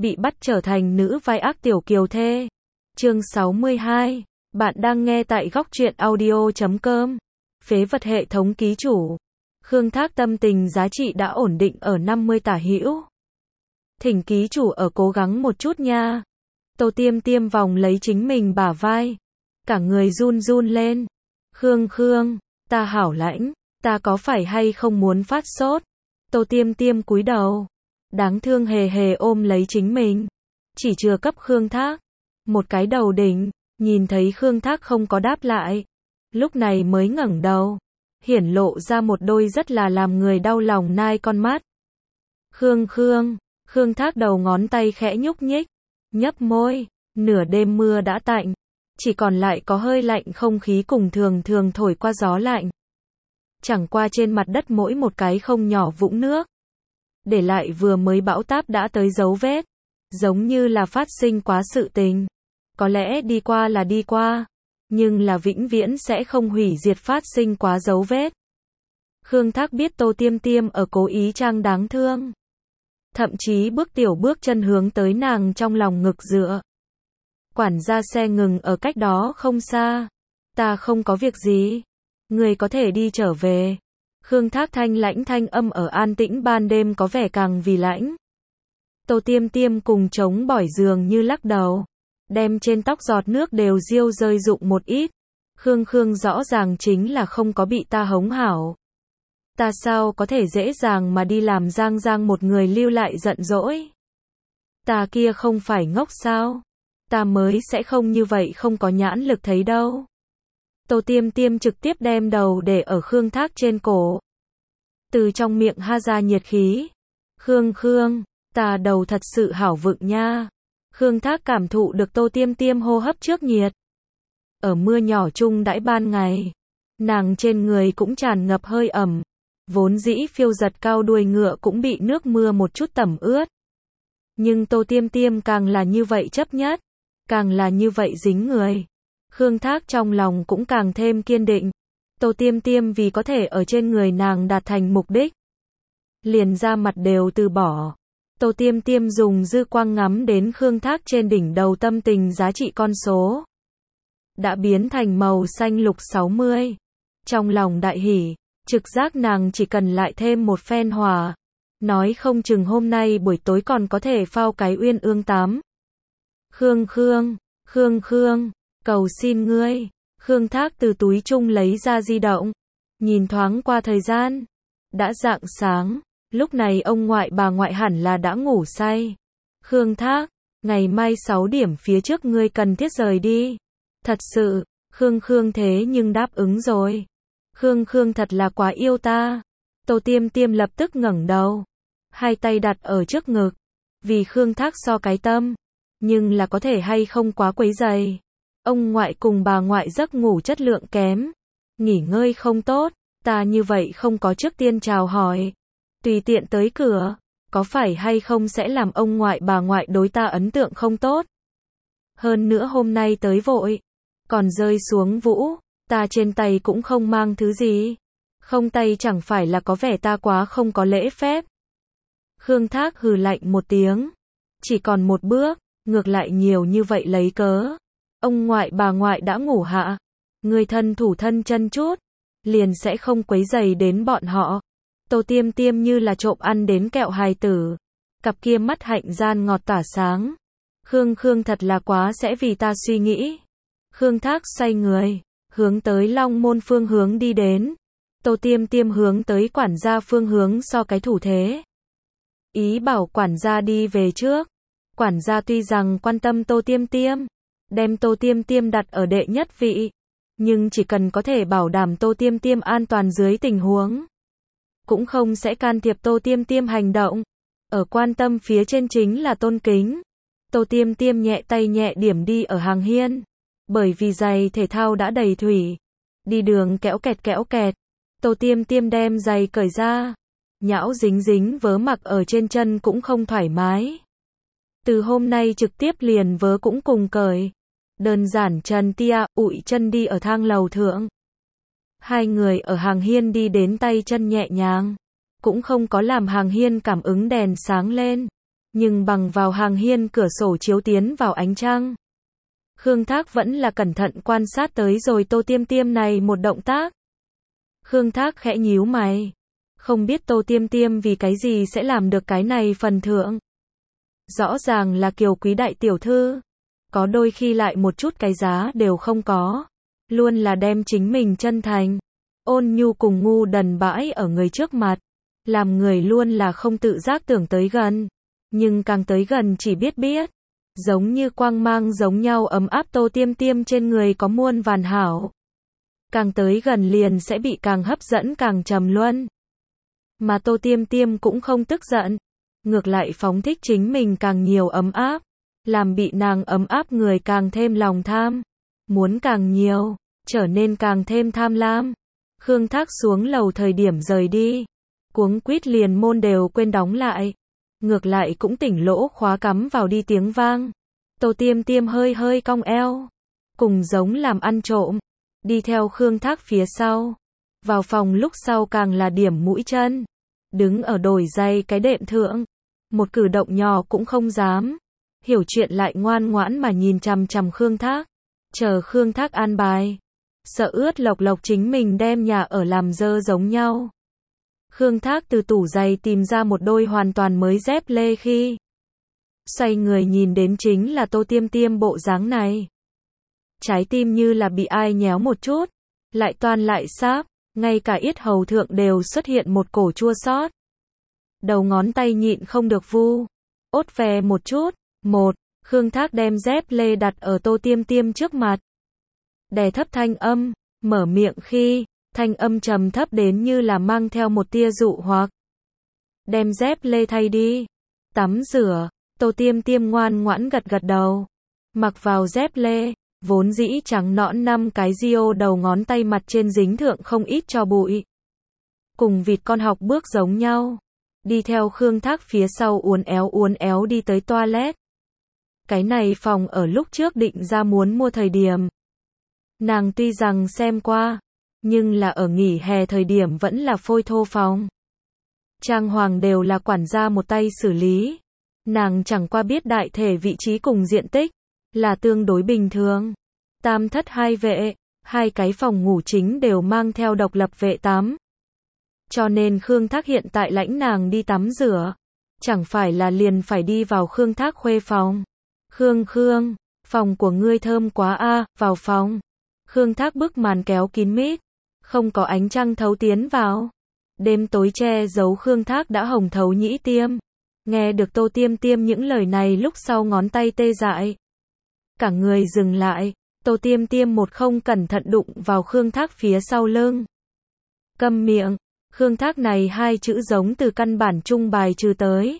bị bắt trở thành nữ vai ác tiểu kiều thê. Chương 62. Bạn đang nghe tại góc truyện audio.com. Phế vật hệ thống ký chủ. Khương Thác tâm tình giá trị đã ổn định ở 50 tả hữu. Thỉnh ký chủ ở cố gắng một chút nha. Tô Tiêm Tiêm vòng lấy chính mình bả vai. Cả người run run lên. Khương, ta hảo lãnh, ta có phải hay không muốn phát sốt? Tô Tiêm Tiêm cúi đầu. Đáng thương hề hề ôm lấy chính mình. Chỉ chừa cấp Khương Thác một cái đầu đỉnh, nhìn thấy Khương Thác không có đáp lại. Lúc này mới ngẩng đầu, hiển lộ ra một đôi rất là làm người đau lòng nai con mắt. Khương Thác đầu ngón tay khẽ nhúc nhích, nhấp môi, nửa đêm mưa đã tạnh, chỉ còn lại có hơi lạnh không khí cùng thường thường thổi qua gió lạnh. Chẳng qua trên mặt đất mỗi một cái không nhỏ vũng nước, để lại vừa mới bão táp đã tới dấu vết, giống như là phát sinh quá sự tình. Có lẽ đi qua là đi qua, nhưng là vĩnh viễn sẽ không hủy diệt phát sinh quá dấu vết. Khương Thác biết Tô Tiêm Tiêm ở cố ý trang đáng thương, thậm chí bước chân hướng tới nàng trong lòng ngực dựa. Quản gia xe ngừng ở cách đó không xa. Ta không có việc gì, người có thể đi trở về. Khương Thác thanh lãnh thanh âm ở an tĩnh ban đêm có vẻ càng vì lãnh. Tô Tiêm Tiêm cùng chống bỏi giường như lắc đầu, đem trên tóc giọt nước đều diêu rơi rụng một ít. Khương rõ ràng chính là không có bị ta hống hảo. Ta sao có thể dễ dàng mà đi làm giang một người lưu lại giận dỗi. Ta kia không phải ngốc sao? Ta mới sẽ không như vậy không có nhãn lực thấy đâu. Tô Tiêm Tiêm trực tiếp đem đầu để ở Khương Thác trên cổ. Từ trong miệng ha ra nhiệt khí. Khương, ta đầu thật sự hảo vựng nha. Khương Thác cảm thụ được Tô Tiêm Tiêm hô hấp trước nhiệt. Ở mưa nhỏ chung đãi ban ngày, nàng trên người cũng tràn ngập hơi ẩm, vốn dĩ phiêu giật cao đuôi ngựa cũng bị nước mưa một chút tẩm ướt. Nhưng Tô Tiêm Tiêm càng là như vậy chấp nhất, càng là như vậy dính người. Khương Thác trong lòng cũng càng thêm kiên định. Tô Tiêm Tiêm vì có thể ở trên người nàng đạt thành mục đích, liền ra mặt đều từ bỏ. Tô Tiêm Tiêm dùng dư quang ngắm đến Khương Thác trên đỉnh đầu, tâm tình giá trị con số đã biến thành màu xanh lục 60. Trong lòng đại hỉ, trực giác nàng chỉ cần lại thêm một phen hòa, nói không chừng hôm nay buổi tối còn có thể phao cái uyên ương tắm. Khương, cầu xin ngươi. Khương Thác từ túi chung lấy ra di động, nhìn thoáng qua thời gian, đã rạng sáng. Lúc này ông ngoại bà ngoại hẳn là đã ngủ say. Khương Thác, ngày mai 6 điểm phía trước ngươi cần thiết rời đi. Thật sự, Khương thế nhưng đáp ứng rồi. Khương thật là quá yêu ta. Tô Tiêm Tiêm lập tức ngẩng đầu, hai tay đặt ở trước ngực, vì Khương Thác so cái tâm. Nhưng là có thể hay không quá quấy rầy. Ông ngoại cùng bà ngoại giấc ngủ chất lượng kém, nghỉ ngơi không tốt, ta như vậy không có trước tiên chào hỏi, tùy tiện tới cửa, có phải hay không sẽ làm ông ngoại bà ngoại đối ta ấn tượng không tốt. Hơn nữa hôm nay tới vội, còn rơi xuống vũ, ta trên tay cũng không mang thứ gì. Không tay chẳng phải là có vẻ ta quá không có lễ phép. Khương Thác hừ lạnh một tiếng. Chỉ còn một bước, ngược lại nhiều như vậy lấy cớ. Ông ngoại bà ngoại đã ngủ hạ, người thân thủ thân chân chút, liền sẽ không quấy rầy đến bọn họ. Tô Tiêm Tiêm như là trộm ăn đến kẹo hài tử, cặp kia mắt hạnh gian ngọt tỏa sáng. Khương thật là quá sẽ vì ta suy nghĩ. Khương Thác xoay người, hướng tới Long Môn phương hướng đi đến. Tô Tiêm Tiêm hướng tới quản gia phương hướng so cái thủ thế, ý bảo quản gia đi về trước. Quản gia tuy rằng quan tâm Tô Tiêm Tiêm, đem Tô Tiêm Tiêm đặt ở đệ nhất vị, nhưng chỉ cần có thể bảo đảm Tô Tiêm Tiêm an toàn dưới tình huống, cũng không sẽ can thiệp Tô Tiêm Tiêm hành động. Ở quan tâm phía trên chính là tôn kính. Tô Tiêm Tiêm nhẹ tay nhẹ điểm đi ở hàng hiên, bởi vì giày thể thao đã đầy thủy, đi đường kéo kẹt. Tô Tiêm Tiêm đem giày cởi ra, nhão dính vớ mặc ở trên chân cũng không thoải mái. Từ hôm nay trực tiếp liền vớ cũng cùng cởi, đơn giản chân tia, ụi chân đi ở thang lầu thượng. Hai người ở hàng hiên đi đến tay chân nhẹ nhàng, cũng không có làm hàng hiên cảm ứng đèn sáng lên. nhưng bằng vào hàng hiên cửa sổ chiếu tiến vào ánh trăng. Khương Thác vẫn là cẩn thận quan sát tới rồi Tô Tiêm Tiêm này một động tác. Khương Thác khẽ nhíu mày. Không biết Tô Tiêm Tiêm vì cái gì sẽ làm được cái này phần thưởng. Rõ ràng là kiều quý đại tiểu thư. Có đôi khi lại một chút cái giá đều không có. Luôn là đem chính mình chân thành. Ôn nhu cùng ngu đần bãi ở người trước mặt. Làm người luôn là không tự giác tưởng tới gần. Nhưng càng tới gần chỉ biết. Giống như quang mang giống nhau ấm áp Tô Tiêm Tiêm trên người có muôn vàn hảo. Càng tới gần liền sẽ bị càng hấp dẫn càng trầm luân. Mà Tô Tiêm Tiêm cũng không tức giận. Ngược lại phóng thích chính mình càng nhiều ấm áp. Làm bị nàng ấm áp người càng thêm lòng tham. Muốn càng nhiều, trở nên càng thêm tham lam. Khương Thác xuống lầu thời điểm rời đi. Cuống quýt liền môn đều quên đóng lại. Ngược lại cũng tỉnh lỗ khóa cắm vào đi tiếng vang. Tô Tiêm Tiêm hơi cong eo. Cùng giống làm ăn trộm. Đi theo Khương Thác phía sau. Vào phòng lúc sau càng là điểm mũi chân. Đứng ở đồi giày cái đệm thượng. Một cử động nhỏ cũng không dám. Hiểu chuyện lại ngoan ngoãn mà nhìn chằm chằm Khương Thác. Chờ Khương Thác an bài. Sợ ướt lộc chính mình đem nhà ở làm dơ giống nhau. Khương Thác từ tủ giày tìm ra một đôi hoàn toàn mới dép lê khi. Xoay người nhìn đến chính là Tô Tiêm Tiêm bộ dáng này. Trái tim như là bị ai nhéo một chút. Lại toan lại sáp. Ngay cả yết hầu thượng đều xuất hiện một cổ chua xót. Đầu ngón tay nhịn không được vu. Ốt ve một chút. Khương Thác đem dép lê đặt ở Tô Tiêm Tiêm trước mặt. Đè thấp thanh âm. Mở miệng khi. Thanh âm trầm thấp đến như là mang theo một tia dụ hoặc. Đem dép lê thay đi. Tắm rửa. Tô Tiêm Tiêm ngoan ngoãn gật đầu. Mặc vào dép lê. Vốn dĩ trắng nõn 5 cái rio đầu ngón tay mặt trên dính thượng không ít cho bụi. Cùng vịt con học bước giống nhau. Đi theo Khương Thác phía sau uốn éo đi tới toilet. Cái này phòng ở lúc trước định ra muốn mua thời điểm. Nàng tuy rằng xem qua. Nhưng là ở nghỉ hè thời điểm vẫn là phôi thô phòng. Trang hoàng đều là quản gia một tay xử lý. Nàng chẳng qua biết đại thể vị trí cùng diện tích. Là tương đối bình thường. Tam thất 2 vệ, 2 cái phòng ngủ chính đều mang theo độc lập vệ tắm. Cho nên Khương Thác hiện tại lãnh nàng đi tắm rửa. Chẳng phải là liền phải đi vào Khương Thác khuê phòng. Khương, phòng của ngươi thơm quá a, vào phòng. Khương Thác bức màn kéo kín mít. Không có ánh trăng thấu tiến vào. Đêm tối che giấu Khương Thác đã hồng thấu nhĩ tiêm. Nghe được Tô Tiêm Tiêm những lời này lúc sau ngón tay tê dại. Cả người dừng lại. Tô Tiêm Tiêm một không cẩn thận đụng vào Khương Thác phía sau lưng. Câm miệng. Khương Thác này 2 chữ giống từ căn bản trung bài trừ tới.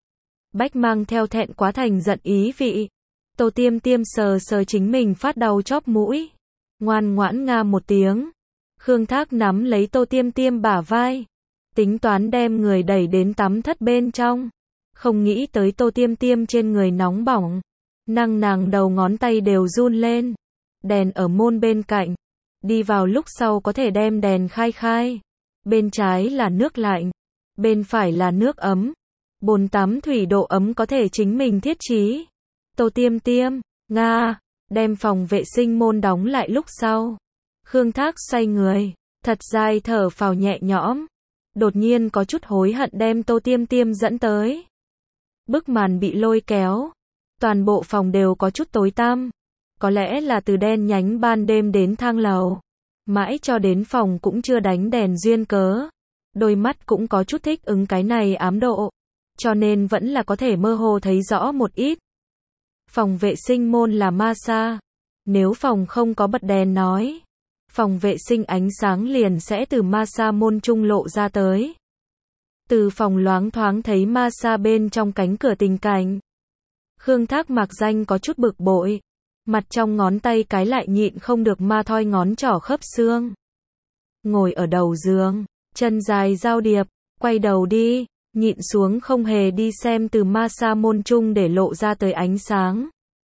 Bách mang theo thẹn quá thành giận ý vị. Tô Tiêm Tiêm sờ chính mình phát đau chóp mũi. Ngoan ngoãn nga một tiếng. Khương Thác nắm lấy Tô Tiêm Tiêm bả vai. Tính toán đem người đẩy đến tắm thất bên trong. Không nghĩ tới Tô Tiêm Tiêm trên người nóng bỏng. Nàng đầu ngón tay đều run lên. Đèn ở môn bên cạnh. Đi vào lúc sau có thể đem đèn khai. Bên trái là nước lạnh. Bên phải là nước ấm. Bồn tắm thủy độ ấm có thể chính mình thiết trí. Tô Tiêm Tiêm, nga, đem phòng vệ sinh môn đóng lại lúc sau. Khương Thác xoay người, thật dài thở phào nhẹ nhõm. Đột nhiên có chút hối hận đem Tô Tiêm Tiêm dẫn tới. Bức màn bị lôi kéo. Toàn bộ phòng đều có chút tối tăm. Có lẽ là từ đen nhánh ban đêm đến thang lầu. Mãi cho đến phòng cũng chưa đánh đèn duyên cớ. Đôi mắt cũng có chút thích ứng cái này ám độ. Cho nên vẫn là có thể mơ hồ thấy rõ một ít. Phòng vệ sinh môn là massage. Nếu phòng không có bật đèn nói. Phòng vệ sinh ánh sáng liền sẽ từ massage môn trung lộ ra tới. Từ phòng loáng thoáng thấy massage bên trong cánh cửa tình cảnh. Khương Thác mạc danh có chút bực bội. Mặt trong ngón tay cái lại nhịn không được ma thoi ngón trỏ khớp xương. Ngồi ở đầu giường, chân dài giao điệp, quay đầu đi, nhịn xuống không hề đi xem từ massage môn trung để lộ ra tới ánh sáng.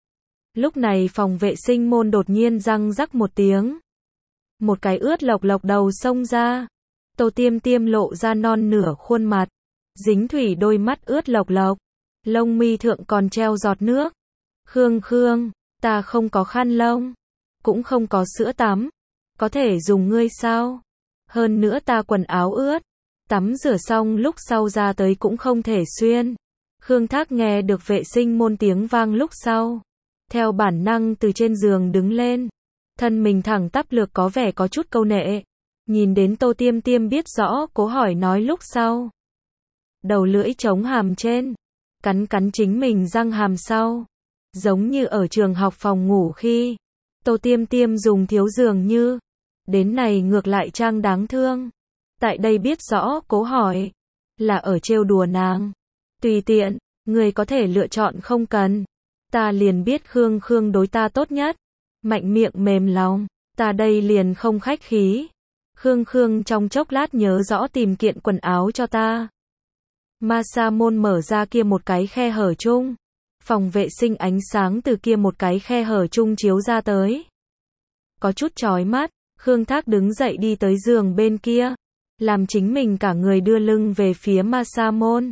Lúc này phòng vệ sinh môn đột nhiên răng rắc một tiếng. Một cái ướt lộc đầu xông ra. Tô Tiêm Tiêm lộ ra non nửa khuôn mặt. Dính thủy đôi mắt ướt lộc. lông mi thượng còn treo giọt nước. Khương Khương, ta không có khăn lông, cũng không có sữa tắm, có thể dùng ngươi sao? Hơn nữa ta quần áo ướt, tắm rửa xong lúc sau ra tới cũng không thể xuyên. Khương Thác nghe được vệ sinh môn tiếng vang lúc sau, theo bản năng từ trên giường đứng lên, thân mình thẳng tắp lược có vẻ có chút câu nệ. Nhìn đến Tô Tiêm Tiêm biết rõ cố hỏi nói lúc sau, đầu lưỡi chống hàm trên, cắn cắn chính mình răng hàm sau, giống như ở trường học phòng ngủ khi Tô Tiêm Tiêm dùng thiếu dường như, đến này ngược lại trang đáng thương. Tại đây biết rõ cố hỏi là ở trêu đùa nàng. Tùy tiện, người có thể lựa chọn không cần. Ta liền biết Khương Khương đối ta tốt nhất. Mạnh miệng mềm lòng, ta đây liền không khách khí. Khương Khương trong chốc lát nhớ rõ tìm kiện quần áo cho ta. Ma sa môn mở ra kia một cái khe hở chung. Phòng vệ sinh ánh sáng từ kia một cái khe hở chung chiếu ra tới. Có chút chói mắt, Khương Thác đứng dậy đi tới giường bên kia, làm chính mình cả người đưa lưng về phía ma sa môn.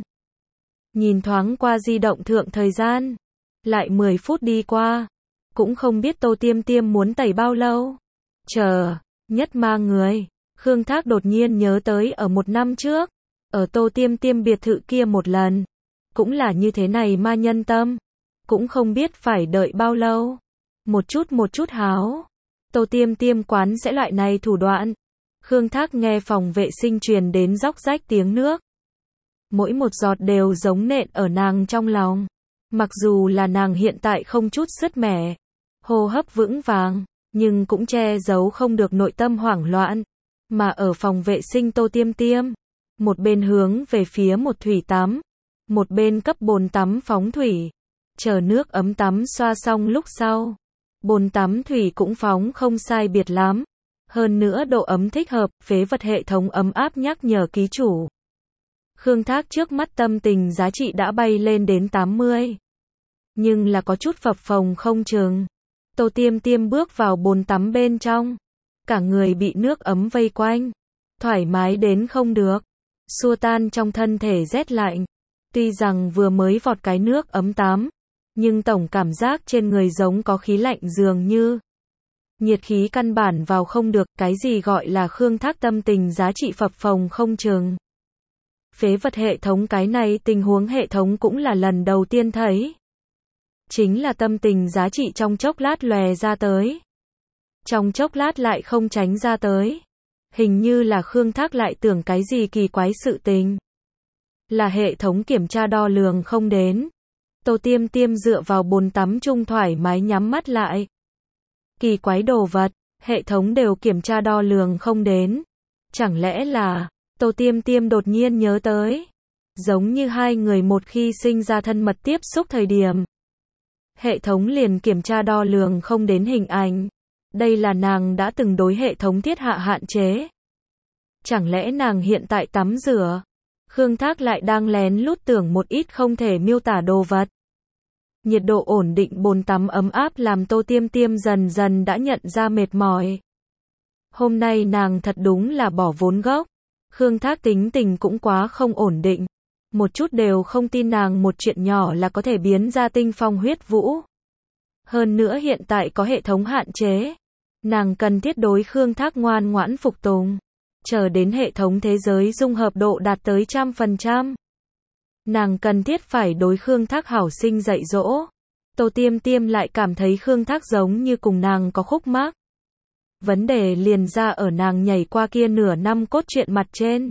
Nhìn thoáng qua di động thượng thời gian, lại 10 phút đi qua, cũng không biết Tô Tiêm Tiêm muốn tẩy bao lâu. Chờ, nhất ma người, Khương Thác đột nhiên nhớ tới ở một năm trước, ở Tô Tiêm Tiêm biệt thự kia một lần, cũng là như thế này ma nhân tâm, cũng không biết phải đợi bao lâu. Một chút háo, Tô Tiêm Tiêm quán sẽ loại này thủ đoạn. Khương Thác nghe phòng vệ sinh truyền đến róc rách tiếng nước. Mỗi một giọt đều giống nện ở nàng trong lòng. Mặc dù là nàng hiện tại không chút sứt mẻ, hô hấp vững vàng, nhưng cũng che giấu không được nội tâm hoảng loạn. Mà ở phòng vệ sinh Tô Tiêm Tiêm, một bên hướng về phía một thủy tắm, một bên cấp bồn tắm phóng thủy, chờ nước ấm tắm xoa xong lúc sau. Bồn tắm thủy cũng phóng không sai biệt lắm. Hơn nữa độ ấm thích hợp, phế vật hệ thống ấm áp nhắc nhở ký chủ. Khương Thác trước mắt tâm tình giá trị đã bay lên đến 80. Nhưng là có chút phập phồng không chừng. Tô Tiêm Tiêm bước vào bồn tắm bên trong. Cả người bị nước ấm vây quanh. Thoải mái đến không được. Xua tan trong thân thể rét lạnh. Tuy rằng vừa mới vọt cái nước ấm tắm, nhưng tổng cảm giác trên người giống có khí lạnh dường như. Nhiệt khí căn bản vào không được, cái gì gọi là Khương Thác tâm tình giá trị phập phồng không chừng. Phế vật hệ thống cái này tình huống hệ thống cũng là lần đầu tiên thấy. Chính là tâm tình giá trị trong chốc lát lòe ra tới. Trong chốc lát lại không tránh ra tới. Hình như là Khương Thác lại tưởng cái gì kỳ quái sự tình. Là hệ thống kiểm tra đo lường không đến. Tô Tiêm Tiêm dựa vào bồn tắm chung thoải mái nhắm mắt lại. Kỳ quái đồ vật, hệ thống đều kiểm tra đo lường không đến. Chẳng lẽ là, Tô Tiêm Tiêm đột nhiên nhớ tới. Giống như hai người một khi sinh ra thân mật tiếp xúc thời điểm. Hệ thống liền kiểm tra đo lường không đến hình ảnh. Đây là nàng đã từng đối hệ thống thiết hạ hạn chế. Chẳng lẽ nàng hiện tại tắm rửa? Khương Thác lại đang lén lút tưởng một ít không thể miêu tả đồ vật. Nhiệt độ ổn định bồn tắm ấm áp làm Tô Tiêm Tiêm dần dần đã nhận ra mệt mỏi. Hôm nay nàng thật đúng là bỏ vốn gốc. Khương Thác tính tình cũng quá không ổn định. Một chút đều không tin nàng một chuyện nhỏ là có thể biến ra tinh phong huyết vũ. Hơn nữa hiện tại có hệ thống hạn chế. Nàng cần thiết đối Khương Thác ngoan ngoãn phục tùng. Chờ đến hệ thống thế giới dung hợp độ đạt tới 100%. Nàng cần thiết phải đối Khương Thác hảo sinh dạy dỗ. Tô Tiêm Tiêm lại cảm thấy Khương Thác giống như cùng nàng có khúc mắc. Vấn đề liền ra ở nàng nhảy qua kia nửa năm cốt truyện mặt trên.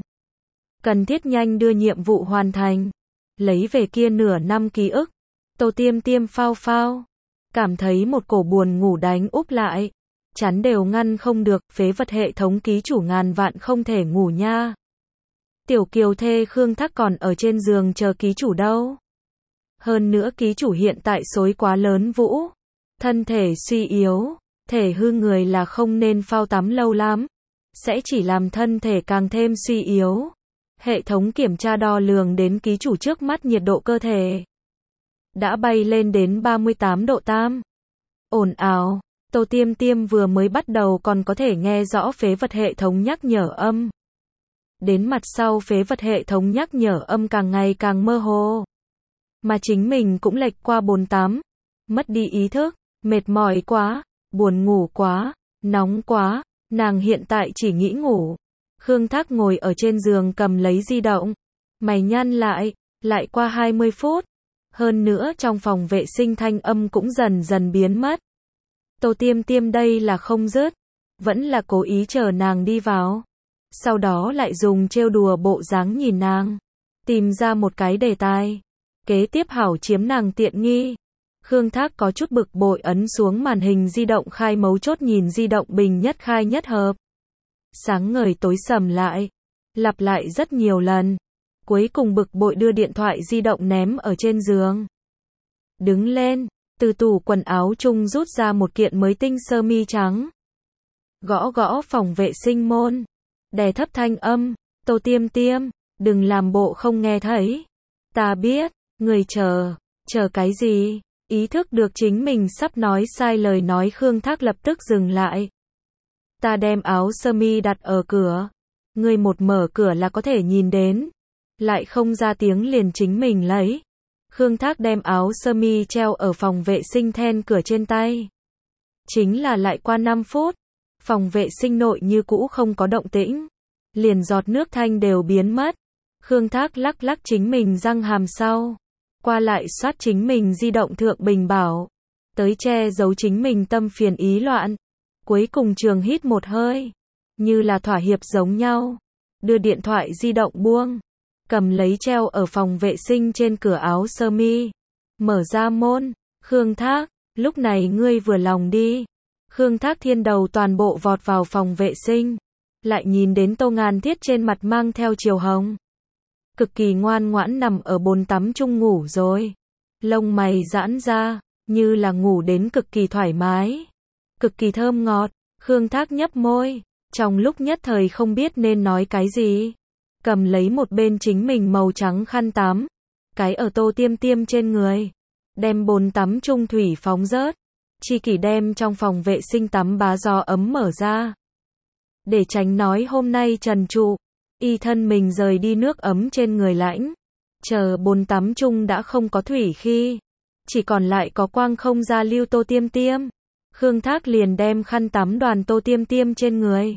Cần thiết nhanh đưa nhiệm vụ hoàn thành. Lấy về kia nửa năm ký ức. Tô Tiêm Tiêm phao phao. Cảm thấy một cổ buồn ngủ đánh úp lại. Chắn đều ngăn không được, phế vật hệ thống ký chủ ngàn vạn không thể ngủ nha. Tiểu kiều thê Khương Thác còn ở trên giường chờ ký chủ đâu. Hơn nữa ký chủ hiện tại xối quá lớn vũ. Thân thể suy yếu, thể hư người là không nên phao tắm lâu lắm. Sẽ chỉ làm thân thể càng thêm suy yếu. Hệ thống kiểm tra đo lường đến ký chủ trước mắt nhiệt độ cơ thể. Đã bay lên đến 38 độ tam. Ồn ào. Tô Tiêm Tiêm vừa mới bắt đầu còn có thể nghe rõ phế vật hệ thống nhắc nhở âm. Đến mặt sau phế vật hệ thống nhắc nhở âm càng ngày càng mơ hồ. mà chính mình cũng lệch qua bồn tắm, mất đi ý thức, mệt mỏi quá, buồn ngủ quá, nóng quá, nàng hiện tại chỉ nghĩ ngủ. Khương Thác ngồi ở trên giường cầm lấy di động, mày nhăn lại qua 20 phút, hơn nữa trong phòng vệ sinh thanh âm cũng dần dần biến mất. Tô Tiêm Tiêm đây là không dứt, vẫn là cố ý chờ nàng đi vào, sau đó lại dùng trêu đùa bộ dáng nhìn nàng, tìm ra một cái đề tài, kế tiếp hảo chiếm nàng tiện nghi. Khương Thác có chút bực bội ấn xuống màn hình di động khai mấu chốt nhìn di động bình nhất khai nhất hợp. Sáng ngời tối sầm lại, lặp lại rất nhiều lần, cuối cùng bực bội đưa điện thoại di động ném ở trên giường. Đứng lên, từ tủ quần áo chung rút ra một kiện mới tinh sơ mi trắng. Gõ gõ phòng vệ sinh môn, đè thấp thanh âm, Tô Tiêm Tiêm, đừng làm bộ không nghe thấy. Ta biết, người chờ cái gì? Ý thức được chính mình sắp nói sai lời nói Khương Thác lập tức dừng lại. Ta đem áo sơ mi đặt ở cửa, ngươi một mở cửa là có thể nhìn đến, lại không ra tiếng liền chính mình lấy. Khương Thác đem áo sơ mi treo ở phòng vệ sinh then cửa trên tay. Chính là lại qua 5 phút, phòng vệ sinh nội như cũ không có động tĩnh, liền giọt nước thanh đều biến mất. Khương Thác lắc lắc chính mình răng hàm sau, qua lại soát chính mình di động thượng bình bảo, tới che giấu chính mình tâm phiền ý loạn. Cuối cùng trường hít một hơi, như là thỏa hiệp giống nhau, đưa điện thoại di động buông, cầm lấy treo ở phòng vệ sinh trên cửa áo sơ mi, mở ra môn. Khương Thác, lúc này ngươi vừa lòng đi. Khương Thác thiên đầu toàn bộ vọt vào phòng vệ sinh, lại nhìn đến Tô Ngàn Thiết trên mặt mang theo chiều hồng, cực kỳ ngoan ngoãn nằm ở bồn tắm chung ngủ rồi, lông mày giãn ra, như là ngủ đến cực kỳ thoải mái, cực kỳ thơm ngọt. Khương Thác nhấp môi, trong lúc nhất thời không biết nên nói cái gì, cầm lấy một bên chính mình màu trắng khăn tắm, cái ở Tô Tiêm Tiêm trên người, đem bồn tắm chung thủy phóng rớt, chi kỷ đem trong phòng vệ sinh tắm bá gió ấm mở ra, để tránh nói hôm nay trần trụ, y thân mình rời đi nước ấm trên người lãnh. Chờ bồn tắm chung đã không có thủy khi, chỉ còn lại có quang không gia lưu Tô Tiêm Tiêm. Khương Thác liền đem khăn tắm đoàn Tô Tiêm Tiêm trên người,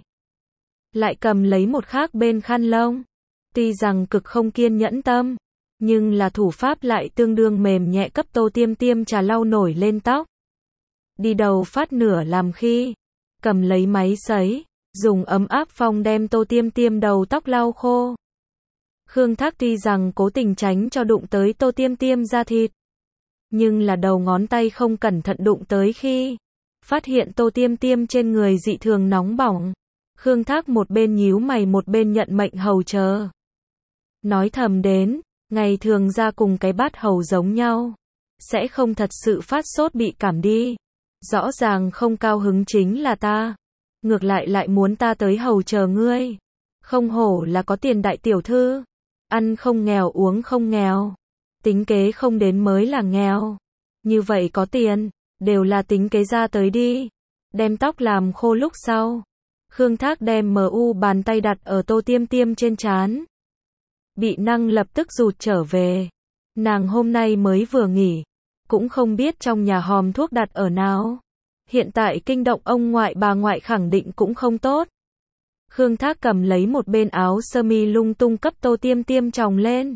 lại cầm lấy một khác bên khăn lông. Tuy rằng cực không kiên nhẫn tâm, nhưng là thủ pháp lại tương đương mềm nhẹ cấp Tô Tiêm Tiêm trà lau nổi lên tóc. Đi đầu phát nửa làm khi, cầm lấy máy sấy, dùng ấm áp phong đem Tô Tiêm Tiêm đầu tóc lau khô. Khương Thác tuy rằng cố tình tránh cho đụng tới Tô Tiêm Tiêm da thịt, nhưng là đầu ngón tay không cẩn thận đụng tới khi, phát hiện Tô Tiêm Tiêm trên người dị thường nóng bỏng. Khương Thác một bên nhíu mày một bên nhận mệnh hầu chờ. Nói thầm đến, ngày thường ra cùng cái bát hầu giống nhau, sẽ không thật sự phát sốt bị cảm đi. Rõ ràng không cao hứng chính là ta, ngược lại muốn ta tới hầu chờ ngươi. Không hổ là có tiền đại tiểu thư, ăn không nghèo uống không nghèo, tính kế không đến mới là nghèo. Như vậy có tiền, đều là tính kế ra tới đi. Đem tóc làm khô lúc sau, Khương Thác đem MU bàn tay đặt ở Tô Tiêm Tiêm trên trán. Bị năng lập tức rụt trở về. Nàng hôm nay mới vừa nghỉ, cũng không biết trong nhà hòm thuốc đặt ở nào. Hiện tại kinh động ông ngoại bà ngoại khẳng định cũng không tốt. Khương Thác cầm lấy một bên áo sơ mi lung tung cấp Tô Tiêm Tiêm tròng lên.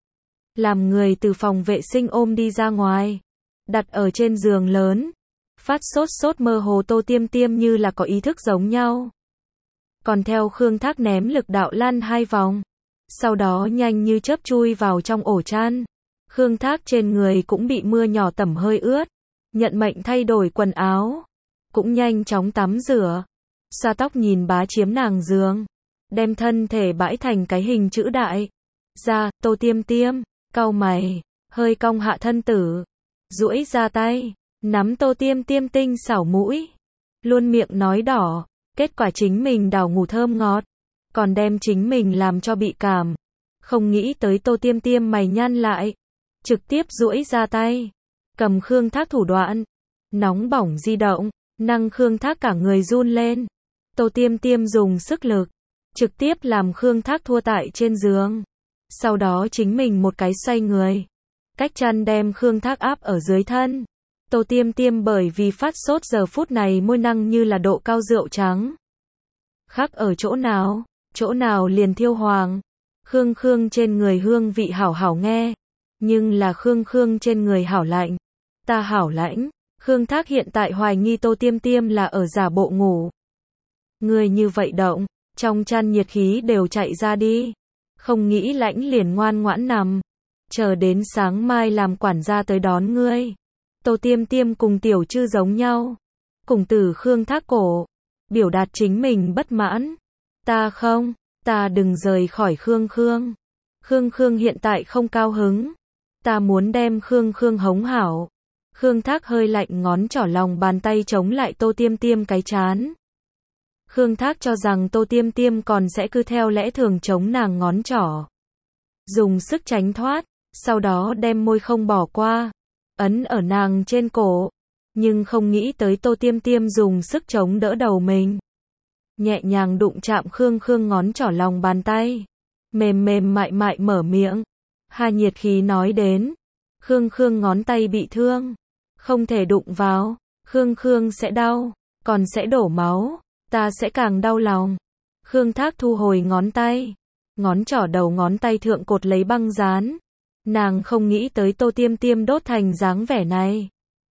Làm người từ phòng vệ sinh ôm đi ra ngoài, đặt ở trên giường lớn. Phát sốt mơ hồ Tô Tiêm Tiêm như là có ý thức giống nhau. Còn theo Khương Thác ném lực đạo lăn 2 vòng, sau đó nhanh như chớp chui vào trong ổ chăn. Khương Thác trên người cũng bị mưa nhỏ tẩm hơi ướt, nhận mệnh thay đổi quần áo, cũng nhanh chóng tắm rửa, xoa tóc nhìn bá chiếm nàng giường, đem thân thể bãi thành cái hình chữ đại. Ra, Tô Tiêm Tiêm, cau mày, hơi cong hạ thân tử, duỗi ra tay, nắm Tô Tiêm Tiêm tinh xảo mũi, luôn miệng nói đỏ, kết quả chính mình đào ngủ thơm ngọt, còn đem chính mình làm cho bị cảm. Không nghĩ tới Tô Tiêm Tiêm mày nhăn lại, trực tiếp duỗi ra tay, cầm Khương Thác thủ đoạn, nóng bỏng di động, năng Khương Thác cả người run lên. Tô Tiêm Tiêm dùng sức lực, trực tiếp làm Khương Thác thua tại trên giường. Sau đó chính mình một cái xoay người, cách chăn đem Khương Thác áp ở dưới thân. Tô Tiêm Tiêm bởi vì phát sốt giờ phút này môi năng như là độ cao rượu trắng. Khác ở chỗ nào liền thiêu hoàng. Khương trên người hương vị hảo hảo nghe, nhưng là Khương trên người hảo lạnh. Ta hảo lãnh. Khương Thác hiện tại hoài nghi Tô Tiêm Tiêm là ở giả bộ ngủ. Người như vậy động, trong chăn nhiệt khí đều chạy ra đi. Không nghĩ lãnh liền ngoan ngoãn nằm. Chờ đến sáng mai làm quản gia tới đón ngươi. Tô Tiêm Tiêm cùng Tiểu Trư giống nhau. Cùng từ Khương Thác cổ. Biểu đạt chính mình bất mãn. Ta đừng rời khỏi Khương. Khương hiện tại không cao hứng. Ta muốn đem Khương hống hảo. Khương Thác hơi lạnh ngón trỏ lòng bàn tay chống lại Tô Tiêm Tiêm cái chán. Khương Thác cho rằng Tô Tiêm Tiêm còn sẽ cứ theo lẽ thường chống nàng ngón trỏ. Dùng sức tránh thoát, sau đó đem môi không bỏ qua, ấn ở nàng trên cổ. Nhưng không nghĩ tới Tô Tiêm Tiêm dùng sức chống đỡ đầu mình. Nhẹ nhàng đụng chạm Khương ngón trỏ lòng bàn tay. Mềm mại mở miệng. Hà nhiệt khí nói đến. Khương ngón tay bị thương. Không thể đụng vào. Khương sẽ đau. Còn sẽ đổ máu. Ta sẽ càng đau lòng. Khương Thác thu hồi ngón tay. Ngón trỏ đầu ngón tay thượng cột lấy băng dán. Nàng không nghĩ tới Tô Tiêm Tiêm đốt thành dáng vẻ này.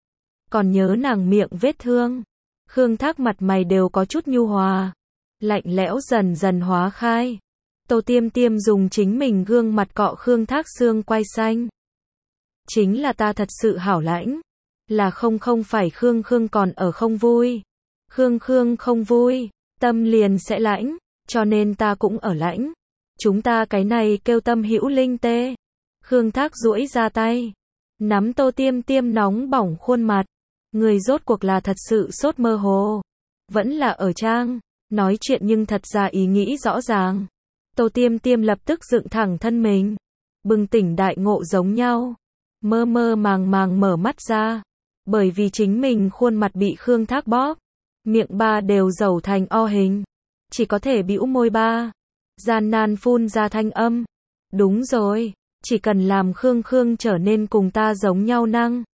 Còn nhớ nàng miệng vết thương. Khương Thác mặt mày đều có chút nhu hòa. Lạnh lẽo dần hóa khai. Tô Tiêm Tiêm dùng chính mình gương mặt cọ Khương Thác xương quai xanh. Chính là ta thật sự hảo lãnh. Là không phải Khương còn ở không vui. Khương không vui, tâm liền sẽ lãnh, cho nên ta cũng ở lãnh. Chúng ta cái này kêu tâm hữu linh tê. Khương Thác duỗi ra tay, nắm Tô Tiêm Tiêm nóng bỏng khuôn mặt. Người rốt cuộc là thật sự sốt mơ hồ, vẫn là ở trang, nói chuyện nhưng thật ra ý nghĩ rõ ràng. Tô Tiêm Tiêm lập tức dựng thẳng thân mình, bừng tỉnh đại ngộ giống nhau, mơ màng mở mắt ra, bởi vì chính mình khuôn mặt bị Khương Thác bóp. Miệng ba đều dầu thành O hình. Chỉ có thể bĩu môi ba. Gian nan phun ra thanh âm. Đúng rồi. Chỉ cần làm Khương trở nên cùng ta giống nhau năng.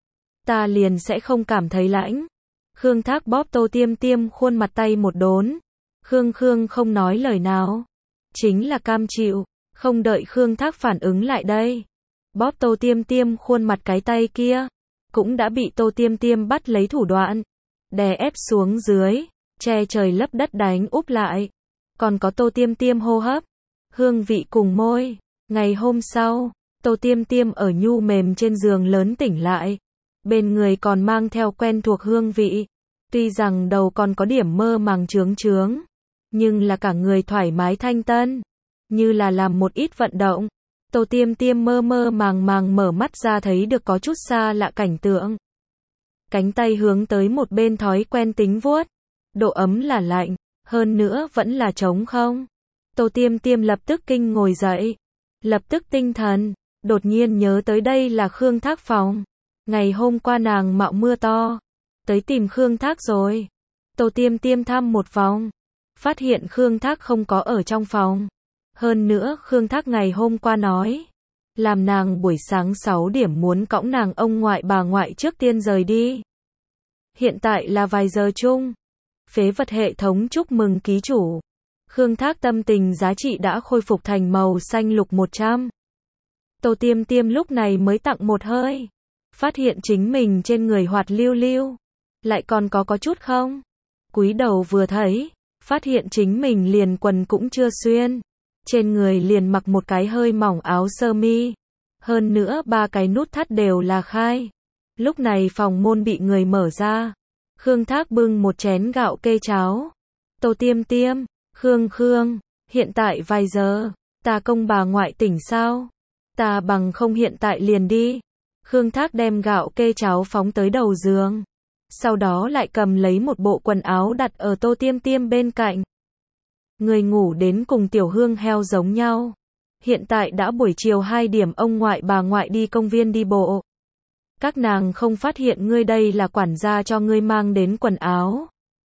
Ta liền sẽ không cảm thấy lãnh. Khương Thác bóp Tô Tiêm Tiêm khuôn mặt tay một đốn. Khương không nói lời nào. Chính là cam chịu. Không đợi Khương Thác phản ứng lại đây. Bóp Tô Tiêm Tiêm khuôn mặt cái tay kia. Cũng đã bị Tô Tiêm Tiêm bắt lấy thủ đoạn. Đè ép xuống dưới, che trời lấp đất đánh úp lại. Còn có Tô Tiêm Tiêm hô hấp, hương vị cùng môi. Ngày hôm sau, Tô Tiêm Tiêm ở nhu mềm trên giường lớn tỉnh lại. Bên người còn mang theo quen thuộc hương vị. Tuy rằng đầu còn có điểm mơ màng chướng, nhưng là cả người thoải mái thanh tân. Như là làm một ít vận động. Tô Tiêm Tiêm mơ màng mở mắt ra thấy được có chút xa lạ cảnh tượng. Cánh tay hướng tới một bên thói quen tính vuốt. Độ ấm là lạnh, hơn nữa vẫn là trống không. Tô Tiêm Tiêm lập tức kinh ngồi dậy. Lập tức tinh thần, đột nhiên nhớ tới đây là Khương Thác phòng. Ngày hôm qua nàng mạo mưa to. Tới tìm Khương Thác rồi. Tô Tiêm Tiêm thăm một vòng. Phát hiện Khương Thác không có ở trong phòng. Hơn nữa Khương Thác ngày hôm qua nói. Làm nàng buổi sáng 6 điểm muốn cõng nàng ông ngoại bà ngoại trước tiên rời đi. Hiện tại là vài giờ chung. Phế vật hệ thống chúc mừng ký chủ. Khương Thác tâm tình giá trị đã khôi phục thành màu xanh lục 100. Tô Tiêm Tiêm lúc này mới tặng một hơi. Phát hiện chính mình trên người hoạt lưu lưu. Lại còn có chút không. Cúi đầu vừa thấy. Phát hiện chính mình liền quần cũng chưa xuyên. Trên người liền mặc một cái hơi mỏng áo sơ mi. Hơn nữa 3 cái nút thắt đều là khai. Lúc này phòng môn bị người mở ra. Khương Thác bưng một chén gạo kê cháo. Tô Tiêm Tiêm, Khương, hiện tại vài giờ, ta công bà ngoại tỉnh sao? Ta bằng không hiện tại liền đi. Khương Thác đem gạo kê cháo phóng tới đầu giường. Sau đó lại cầm lấy một bộ quần áo đặt ở Tô Tiêm Tiêm bên cạnh. Người ngủ đến cùng tiểu hương heo giống nhau. Hiện tại đã buổi chiều 2 điểm ông ngoại bà ngoại đi công viên đi bộ. Các nàng không phát hiện ngươi đây là quản gia cho ngươi mang đến quần áo.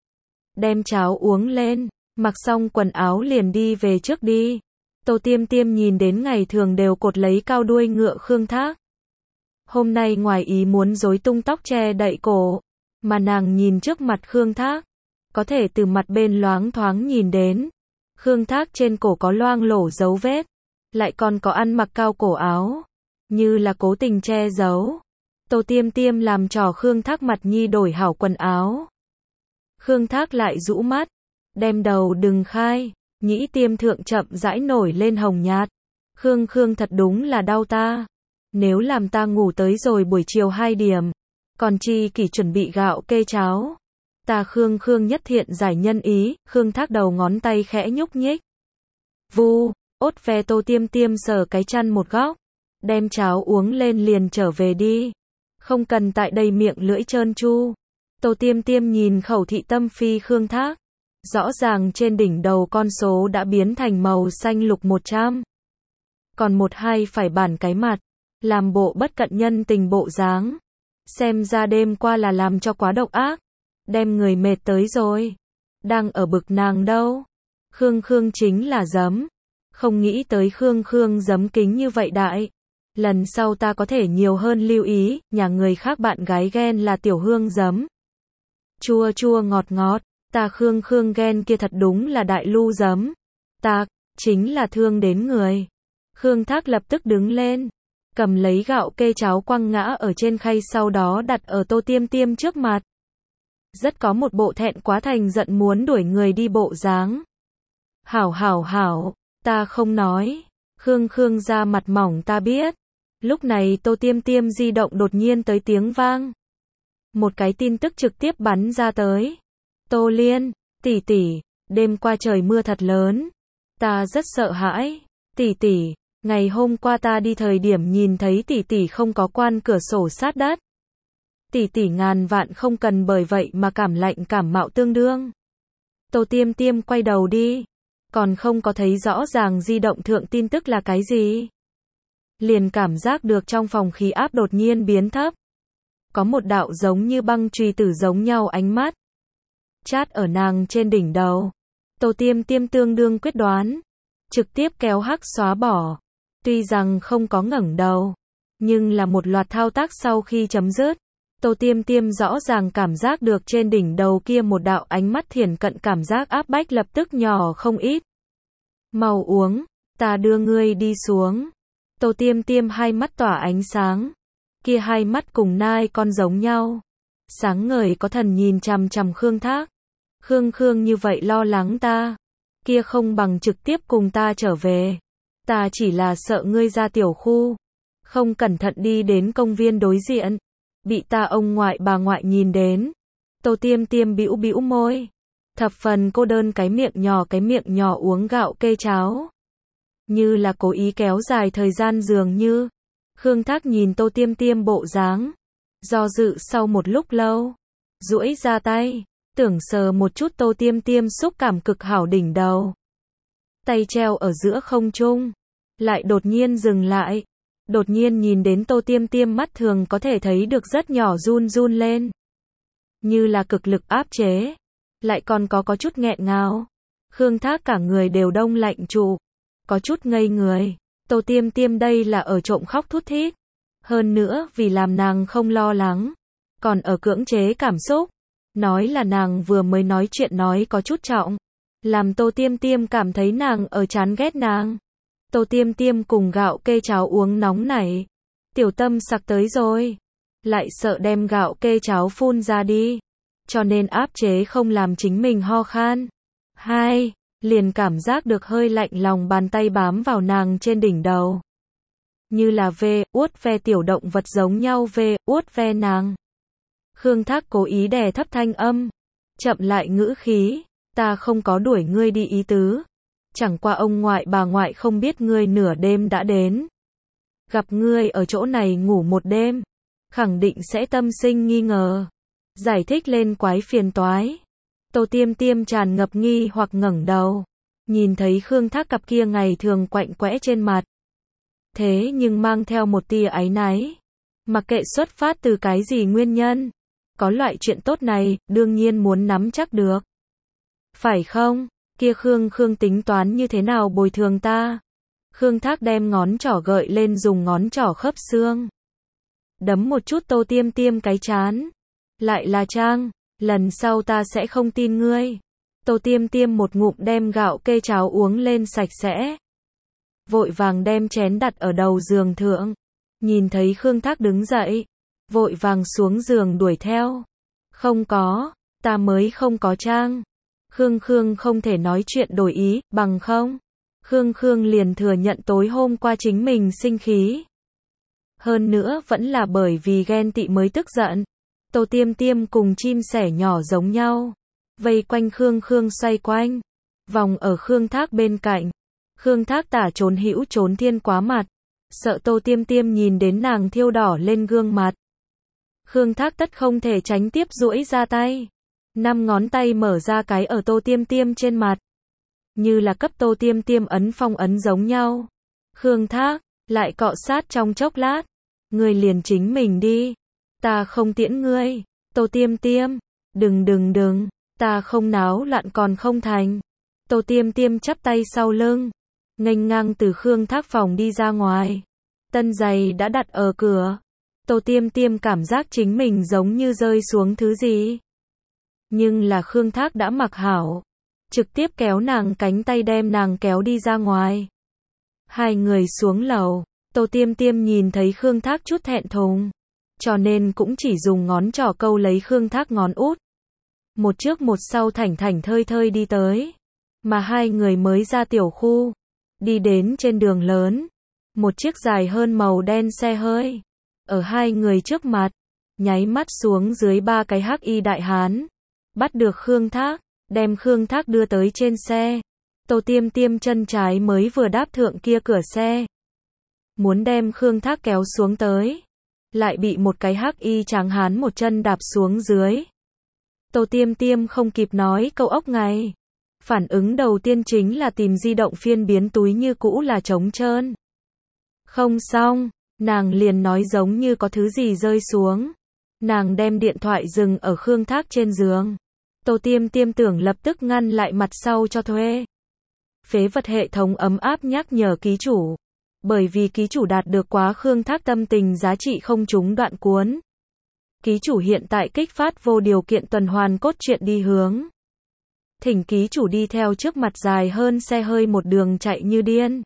Đem cháo uống lên, mặc xong quần áo liền đi về trước đi. Tô Tiêm Tiêm nhìn đến ngày thường đều cột lấy cao đuôi ngựa Khương Thác. Hôm nay ngoài ý muốn rối tung tóc che đậy cổ, mà nàng nhìn trước mặt Khương Thác, có thể từ mặt bên loáng thoáng nhìn đến. Khương Thác trên cổ có loang lổ dấu vết, lại còn có ăn mặc cao cổ áo, như là cố tình che giấu. Tô Tiêm Tiêm làm trò Khương Thác mặt nhi đổi hảo quần áo. Khương Thác lại rũ mắt, đem đầu đừng khai, nhĩ tiêm thượng chậm rãi nổi lên hồng nhạt. Khương thật đúng là đau ta. Nếu làm ta ngủ tới rồi buổi chiều 2 điểm, còn chi kỷ chuẩn bị gạo kê cháo. Ta Khương nhất thiện giải nhân ý. Khương Thác đầu ngón tay khẽ nhúc nhích. Vu, ốt ve Tô Tiêm Tiêm sờ cái chăn một góc. Đem cháo uống lên liền trở về đi. Không cần tại đây miệng lưỡi trơn tru. Tô Tiêm Tiêm nhìn khẩu thị tâm phi Khương Thác. Rõ ràng trên đỉnh đầu con số đã biến thành màu xanh lục 100. Còn 12 phải bản cái mặt. Làm bộ bất cận nhân tình bộ dáng. Xem ra đêm qua là làm cho quá độc ác. Đem người mệt tới rồi. Đang ở bực nàng đâu. Khương chính là giấm. Không nghĩ tới Khương giấm kính như vậy đại. Lần sau ta có thể nhiều hơn lưu ý. Nhà người khác bạn gái ghen là tiểu hương giấm. Chua ngọt. Ta Khương ghen kia thật đúng là đại lưu giấm. Ta, chính là thương đến người. Khương Thác lập tức đứng lên. Cầm lấy gạo kê cháo quăng ngã ở trên khay, sau đó đặt ở Tô Tiêm Tiêm trước mặt. Rất có một bộ thẹn quá thành giận muốn đuổi người đi bộ dáng. Hảo, ta không nói. Khương ra mặt mỏng ta biết. Lúc này Tô Tiêm Tiêm di động đột nhiên tới tiếng vang. Một cái tin tức trực tiếp bắn ra tới. Tô Liên, tỷ, đêm qua trời mưa thật lớn. Ta rất sợ hãi. Tỷ, ngày hôm qua ta đi thời điểm nhìn thấy tỷ không có quan cửa sổ sát đất. Tỷ ngàn vạn không cần bởi vậy mà cảm lạnh cảm mạo tương đương. Tô Tiêm Tiêm quay đầu đi. Còn không có thấy rõ ràng di động thượng tin tức là cái gì. Liền cảm giác được trong phòng khí áp đột nhiên biến thấp. Có một đạo giống như băng chùy tử giống nhau ánh mắt. Chát ở nàng trên đỉnh đầu. Tô Tiêm Tiêm tương đương quyết đoán. Trực tiếp kéo hắc xóa bỏ. Tuy rằng không có ngẩng đầu. Nhưng là một loạt thao tác sau khi chấm dứt. Tô Tiêm Tiêm rõ ràng cảm giác được trên đỉnh đầu kia một đạo ánh mắt thiển cận, cảm giác áp bách lập tức nhỏ không ít. Mau uống, ta đưa ngươi đi xuống. Tô Tiêm Tiêm hai mắt tỏa ánh sáng. Kia hai mắt cùng nai con giống nhau. Sáng ngời có thần nhìn chằm chằm Khương Thác. Khương như vậy lo lắng ta. Kia không bằng trực tiếp cùng ta trở về. Ta chỉ là sợ ngươi ra tiểu khu. Không cẩn thận đi đến công viên đối diện. Bị ta ông ngoại bà ngoại nhìn đến. Tô Tiêm Tiêm bĩu môi. Thập phần cô đơn cái miệng nhỏ uống gạo kê cháo. Như là cố ý kéo dài thời gian dường như. Khương Thác nhìn Tô Tiêm Tiêm bộ dáng. Do dự sau một lúc lâu. Duỗi ra tay. Tưởng sờ một chút Tô Tiêm Tiêm xúc cảm cực hảo đỉnh đầu. Tay treo ở giữa không trung. Lại đột nhiên dừng lại. Đột nhiên nhìn đến Tô Tiêm Tiêm mắt thường có thể thấy được rất nhỏ run lên. Như là cực lực áp chế. Lại còn có chút nghẹn ngào. Khương Thác cả người đều đông lạnh trụ. Có chút ngây người. Tô Tiêm Tiêm đây là ở trộm khóc thút thít. Hơn nữa vì làm nàng không lo lắng. Còn ở cưỡng chế cảm xúc. Nói là nàng vừa mới nói chuyện nói có chút trọng. Làm Tô Tiêm Tiêm cảm thấy nàng ở chán ghét nàng. Tô Tiêm Tiêm cùng gạo kê cháo uống nóng nảy. Tiểu tâm sặc tới rồi. Lại sợ đem gạo kê cháo phun ra đi. Cho nên áp chế không làm chính mình ho khan. Liền cảm giác được hơi lạnh lòng bàn tay bám vào nàng trên đỉnh đầu. Như là uốt ve tiểu động vật giống nhau uốt ve nàng. Khương Thác cố ý đè thấp thanh âm. Chậm lại ngữ khí. Ta không có đuổi ngươi đi ý tứ. Chẳng qua ông ngoại bà ngoại không biết ngươi nửa đêm đã đến. Gặp ngươi ở chỗ này ngủ một đêm. Khẳng định sẽ tâm sinh nghi ngờ. Giải thích lên quái phiền toái. Tô Tiêm Tiêm tràn ngập nghi hoặc ngẩng đầu. Nhìn thấy Khương Thác cặp kia ngày thường quạnh quẽ trên mặt. Thế nhưng mang theo một tia áy náy. Mặc kệ xuất phát từ cái gì nguyên nhân. Có loại chuyện tốt này, đương nhiên muốn nắm chắc được. Phải không? Kia Khương tính toán như thế nào bồi thường ta? Khương Thác đem ngón trỏ gợi lên dùng ngón trỏ khớp xương. đấm một chút Tô Tiêm Tiêm cái trán. Lại là Trang, lần sau ta sẽ không tin ngươi. Tô Tiêm Tiêm một ngụm đem gạo kê cháo uống lên sạch sẽ. Vội vàng đem chén đặt ở đầu giường thượng. Nhìn thấy Khương Thác đứng dậy, vội vàng xuống giường đuổi theo. Không có, ta mới không có Trang. Khương không thể nói chuyện đổi ý, bằng không. Khương liền thừa nhận tối hôm qua chính mình sinh khí. Hơn nữa vẫn là bởi vì ghen tị mới tức giận. Tô Tiêm Tiêm cùng chim sẻ nhỏ giống nhau. Vây quanh Khương xoay quanh. Vòng ở Khương Thác bên cạnh. Khương Thác tả trốn hữu trốn thiên quá mặt. Sợ Tô Tiêm Tiêm nhìn đến nàng thiêu đỏ lên gương mặt. Khương Thác tất không thể tránh tiếp duỗi ra tay. 5 ngón tay mở ra cái ở Tô Tiêm Tiêm trên mặt. Như là cấp Tô Tiêm Tiêm ấn phong ấn giống nhau. Khương Thác, lại cọ sát trong chốc lát. Ngươi liền chính mình đi. Ta không tiễn ngươi. Tô Tiêm Tiêm, đừng, ta không náo loạn còn không thành. Tô Tiêm Tiêm chắp tay sau lưng. Nghênh ngang từ Khương Thác phòng đi ra ngoài. Tân giày đã đặt ở cửa. Tô Tiêm Tiêm cảm giác chính mình giống như rơi xuống thứ gì. Nhưng là Khương Thác đã mặc hảo. Trực tiếp kéo nàng cánh tay đem nàng kéo đi ra ngoài. Hai người xuống lầu. Tô Tiêm Tiêm nhìn thấy Khương Thác chút thẹn thùng. Cho nên cũng chỉ dùng ngón trỏ câu lấy Khương Thác ngón út. Một trước một sau thảnh thảnh thơi thơi đi tới. Mà hai người mới ra tiểu khu. Đi đến trên đường lớn. Một chiếc dài hơn màu đen xe hơi. Ở hai người trước mặt. Nháy mắt xuống dưới 3 cái hắc y đại hán. Bắt được Khương Thác. Đem Khương Thác đưa tới trên xe. Tô Tiêm Tiêm chân trái mới vừa đáp thượng kia cửa xe. Muốn đem Khương Thác kéo xuống tới. Lại bị một cái hắc y tráng hán một chân đạp xuống dưới. Tô Tiêm Tiêm không kịp nói câu ốc ngày. Phản ứng đầu tiên chính là tìm di động phiên biến túi như cũ là trống trơn. Không xong, nàng liền nói giống như có thứ gì rơi xuống. Nàng đem điện thoại dừng ở Khương Thác trên giường. Tô Tiêm Tiêm tưởng lập tức ngăn lại mặt sau cho thuê. Phế vật hệ thống ấm áp nhắc nhở ký chủ. Bởi vì ký chủ đạt được quá Khương Thác tâm tình giá trị không trúng đoạn cuốn. Ký chủ hiện tại kích phát vô điều kiện tuần hoàn cốt truyện đi hướng. Thỉnh ký chủ đi theo trước mặt dài hơn xe hơi một đường chạy như điên.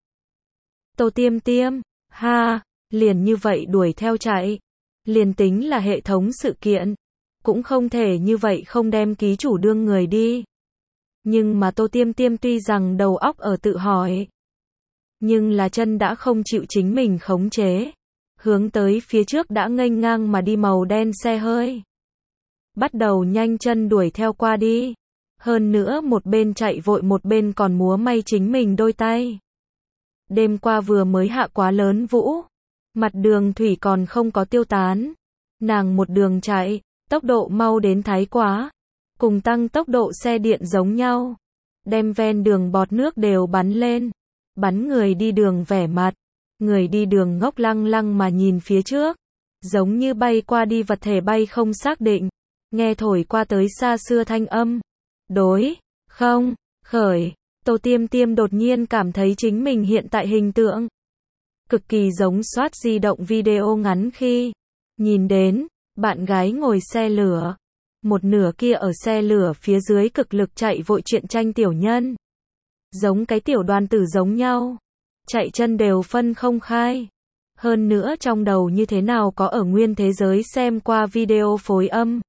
Tô Tiêm Tiêm, ha, liền như vậy đuổi theo chạy. Liền tính là hệ thống sự kiện. Cũng không thể như vậy không đem ký chủ đương người đi. Nhưng mà Tô Tiêm Tiêm tuy rằng đầu óc ở tự hỏi. Nhưng là chân đã không chịu chính mình khống chế. Hướng tới phía trước đã nghênh ngang mà đi màu đen xe hơi. Bắt đầu nhanh chân đuổi theo qua đi. Hơn nữa một bên chạy vội một bên còn múa may chính mình đôi tay. Đêm qua vừa mới hạ quá lớn vũ. Mặt đường thủy còn không có tiêu tán. Nàng một đường chạy, tốc độ mau đến thái quá. Cùng tăng tốc độ xe điện giống nhau. Đem ven đường bọt nước đều bắn lên. Bắn người đi đường vẻ mặt. Người đi đường ngốc lăng lăng mà nhìn phía trước. Giống như bay qua đi vật thể bay không xác định. Nghe thổi qua tới xa xưa thanh âm. Đối, không, khởi. Tô Tiêm Tiêm đột nhiên cảm thấy chính mình hiện tại hình tượng. Cực kỳ giống soát di động video ngắn khi. Nhìn đến, bạn gái ngồi xe lửa. Một nửa kia ở xe lửa phía dưới cực lực chạy vội truyện tranh tiểu nhân. Giống cái tiểu đoàn tử giống nhau. Chạy chân đều phân không khai. Hơn nữa trong đầu như thế nào có ở nguyên thế giới xem qua video phối âm.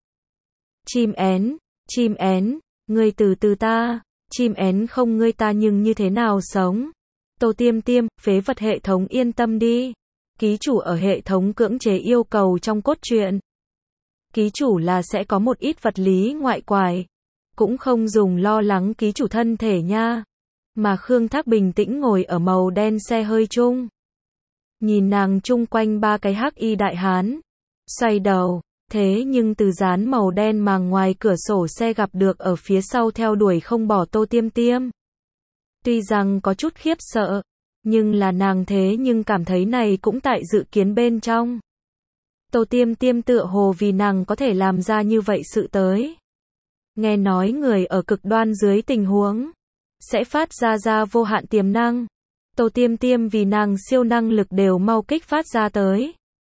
Chim én, ngươi từ từ ta, chim én không ngươi ta nhưng như thế nào sống. Tô Tiêm Tiêm, phế vật hệ thống yên tâm đi. Ký chủ ở hệ thống cưỡng chế yêu cầu trong cốt truyện. Ký chủ là sẽ có một ít vật lý ngoại quải. Cũng không dùng lo lắng ký chủ thân thể nha. Mà Khương Thác bình tĩnh ngồi ở màu đen xe hơi chung. Nhìn nàng chung quanh 3 cái hắc y đại hán. Xoay đầu, thế nhưng từ dán màu đen màng ngoài cửa sổ xe gặp được ở phía sau theo đuổi không bỏ Tô Tiêm Tiêm. Tuy rằng có chút khiếp sợ, nhưng là nàng thế nhưng cảm thấy này cũng tại dự kiến bên trong. Tô Tiêm Tiêm tựa hồ vì nàng có thể làm ra như vậy sự tới. Nghe nói người ở cực đoan dưới tình huống sẽ phát ra vô hạn tiềm năng. Tô Tiêm Tiêm vì nàng siêu năng lực đều mau kích phát ra tới.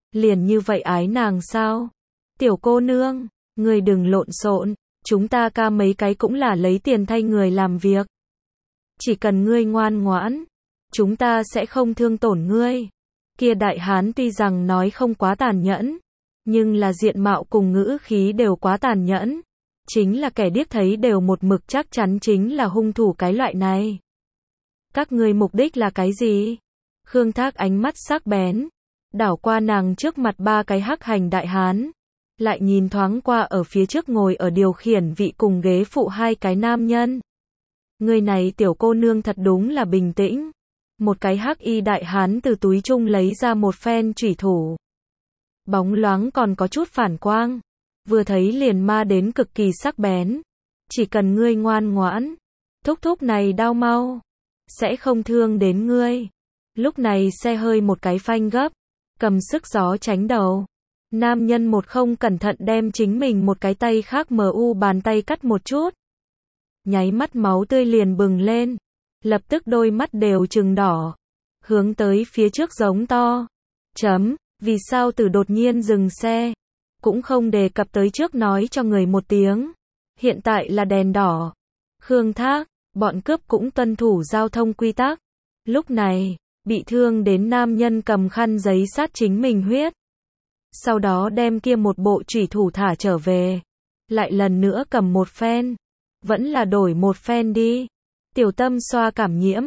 Liền như vậy ái nàng sao? Tiểu cô nương, người đừng lộn xộn, chúng ta ca mấy cái cũng là lấy tiền thay người làm việc. Chỉ cần ngươi ngoan ngoãn, chúng ta sẽ không thương tổn ngươi. Kia đại hán tuy rằng nói không quá tàn nhẫn, nhưng là diện mạo cùng ngữ khí đều quá tàn nhẫn. Chính là kẻ điếc thấy đều một mực chắc chắn chính là hung thủ cái loại này. Các ngươi mục đích là cái gì? Khương Thác ánh mắt sắc bén, đảo qua nàng trước mặt ba cái hắc hành đại hán, lại nhìn thoáng qua ở phía trước ngồi ở điều khiển vị cùng ghế phụ hai cái nam nhân. Người này tiểu cô nương thật đúng là bình tĩnh. Một cái hắc y đại hán từ túi chung lấy ra một phen chủy thủ. Bóng loáng còn có chút phản quang. Vừa thấy liền ma đến cực kỳ sắc bén. Chỉ cần ngươi ngoan ngoãn, thúc thúc này đau mau, sẽ không thương đến ngươi. Lúc này xe hơi một cái phanh gấp, cầm sức gió tránh đầu. Nam nhân một không cẩn thận đem chính mình một cái tay khác bàn tay cắt một chút. Nháy mắt máu tươi liền bừng lên, lập tức đôi mắt đều trừng đỏ, hướng tới phía trước giống to. Vì sao Tử đột nhiên dừng xe, cũng không đề cập tới trước nói cho người một tiếng. Hiện tại là đèn đỏ. Khương Thác, bọn cướp cũng tuân thủ giao thông quy tắc. Lúc này, bị thương đến nam nhân cầm khăn giấy sát chính mình huyết. Sau đó đem kia một bộ chủy thủ thả trở về. Lại lần nữa cầm một phen. Vẫn là đổi một phen đi. Tiểu Tâm xoa cảm nhiễm.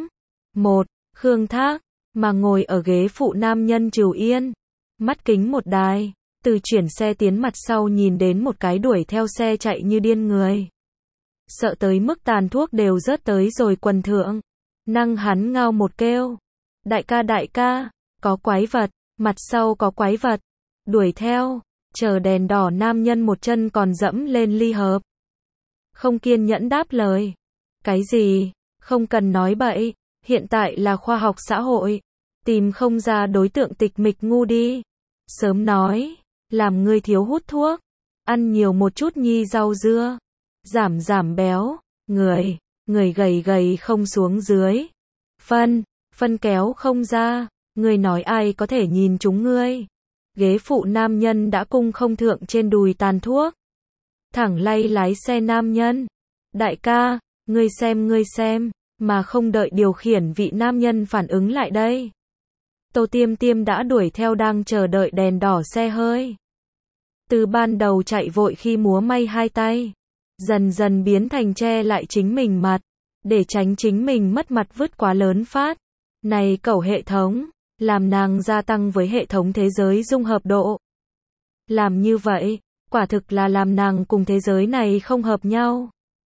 Khương Thác, mà ngồi ở ghế phụ nam nhân Trừ Yên. Mắt kính một đài, từ chuyển xe tiến mặt sau nhìn đến một cái đuổi theo xe chạy như điên người. Sợ tới mức tàn thuốc đều rớt tới rồi quần thượng. Năng hắn ngao một kêu. Đại ca, có quái vật, mặt sau có quái vật. Đuổi theo, chờ đèn đỏ nam nhân một chân còn dẫm lên ly hợp. Không kiên nhẫn đáp lời. Cái gì, không cần nói bậy, hiện tại là khoa học xã hội. Tìm không ra đối tượng tịch mịch ngu đi. Sớm nói, làm ngươi thiếu hút thuốc, ăn nhiều một chút nhi rau dưa, giảm béo, người gầy không xuống dưới. Phân kéo không ra, ngươi nói ai có thể nhìn chúng ngươi. Ghế phụ nam nhân đã cung không thượng trên đùi tàn thuốc. Thẳng lái xe nam nhân. Đại ca, ngươi xem, mà không đợi điều khiển vị nam nhân phản ứng lại đây. Tô Tiêm đã đuổi theo đang chờ đợi đèn đỏ xe hơi. Từ ban đầu chạy vội khi múa may hai tay, dần dần biến thành che lại chính mình mặt, để tránh chính mình mất mặt vứt quá lớn phát. Này cẩu hệ thống, làm nàng gia tăng với hệ thống thế giới dung hợp độ. Làm như vậy, quả thực là làm nàng cùng thế giới này không hợp nhau.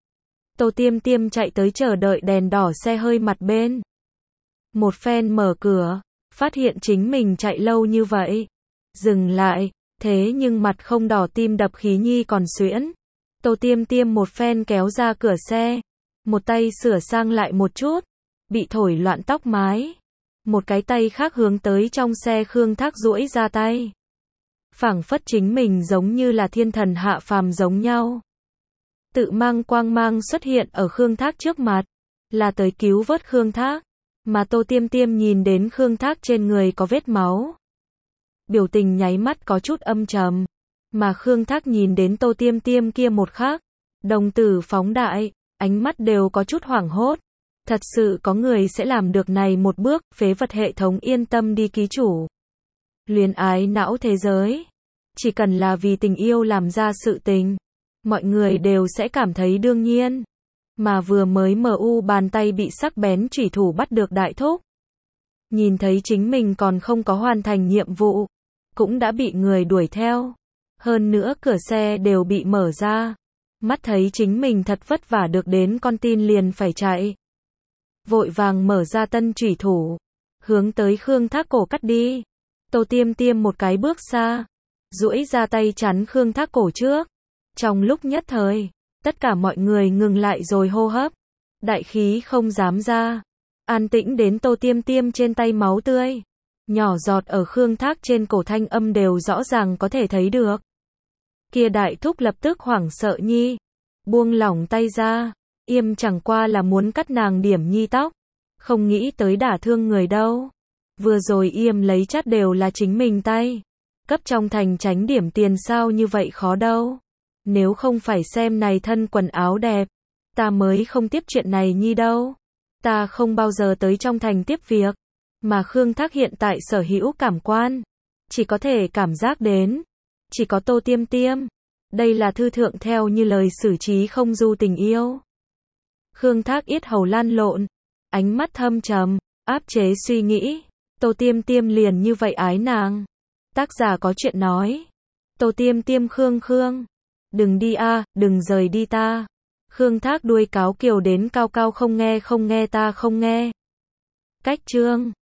Tô Tiêm chạy tới chờ đợi đèn đỏ xe hơi mặt bên. Một phen mở cửa, phát hiện chính mình chạy lâu như vậy. Dừng lại, thế nhưng mặt không đỏ tim đập khí nhi còn xuyễn. Tô Tiêm một phen kéo ra cửa xe. Một tay sửa sang lại một chút, bị thổi loạn tóc mái. Một cái tay khác hướng tới trong xe Khương Thác duỗi ra tay. Phảng phất chính mình giống như là thiên thần hạ phàm giống nhau. Tự mang quang mang xuất hiện ở Khương Thác trước mặt, là tới cứu vớt Khương Thác, mà Tô Tiêm nhìn đến Khương Thác trên người có vết máu. Biểu tình nháy mắt có chút âm trầm, mà Khương Thác nhìn đến Tô Tiêm kia một khắc, đồng tử phóng đại, ánh mắt đều có chút hoảng hốt. Thật sự có người sẽ làm được này một bước, phế vật hệ thống yên tâm đi ký chủ. Luyến ái não thế giới, chỉ cần là vì tình yêu làm ra sự tình, mọi người đều sẽ cảm thấy đương nhiên. Mà vừa mới bàn tay bị sắc bén chủy thủ bắt được đại thúc. Nhìn thấy chính mình còn không có hoàn thành nhiệm vụ, cũng đã bị người đuổi theo. Hơn nữa cửa xe đều bị mở ra. Mắt thấy chính mình thật vất vả được đến con tin liền phải chạy. Vội vàng mở ra tân chủy thủ, hướng tới Khương Thác cổ cắt đi. Tô Tiêm một cái bước xa, duỗi ra tay chắn Khương Thác cổ trước. Trong lúc nhất thời, tất cả mọi người ngừng lại rồi hô hấp. Đại khí không dám ra. An tĩnh đến Tô Tiêm trên tay máu tươi. Nhỏ giọt ở Khương Thác trên cổ thanh âm đều rõ ràng có thể thấy được. Kia đại thúc lập tức hoảng sợ nhi. Buông lỏng tay ra. Chẳng qua là muốn cắt nàng điểm nhi tóc. Không nghĩ tới đả thương người đâu. Vừa rồi lấy chắt đều là chính mình tay. Cấp trong thành tránh điểm tiền sao như vậy khó đâu. Nếu không phải xem này thân quần áo đẹp, ta mới không tiếp chuyện này nhi đâu. Ta không bao giờ tới trong thành tiếp việc, mà Khương Thác hiện tại sở hữu cảm quan, chỉ có thể cảm giác đến, chỉ có Tô Tiêm Tiêm. Đây là thư thượng theo như lời xử trí không du tình yêu. Khương Thác yết hầu lan lộn, ánh mắt thâm trầm, áp chế suy nghĩ. Tô Tiêm Tiêm liền như vậy ái nàng. Tác giả có chuyện nói. Tô Tiêm Tiêm Khương Khương. Đừng đi a, đừng rời đi ta. Khương Thác đuôi cáo kiều đến cao cao không nghe ta không nghe. Cách chương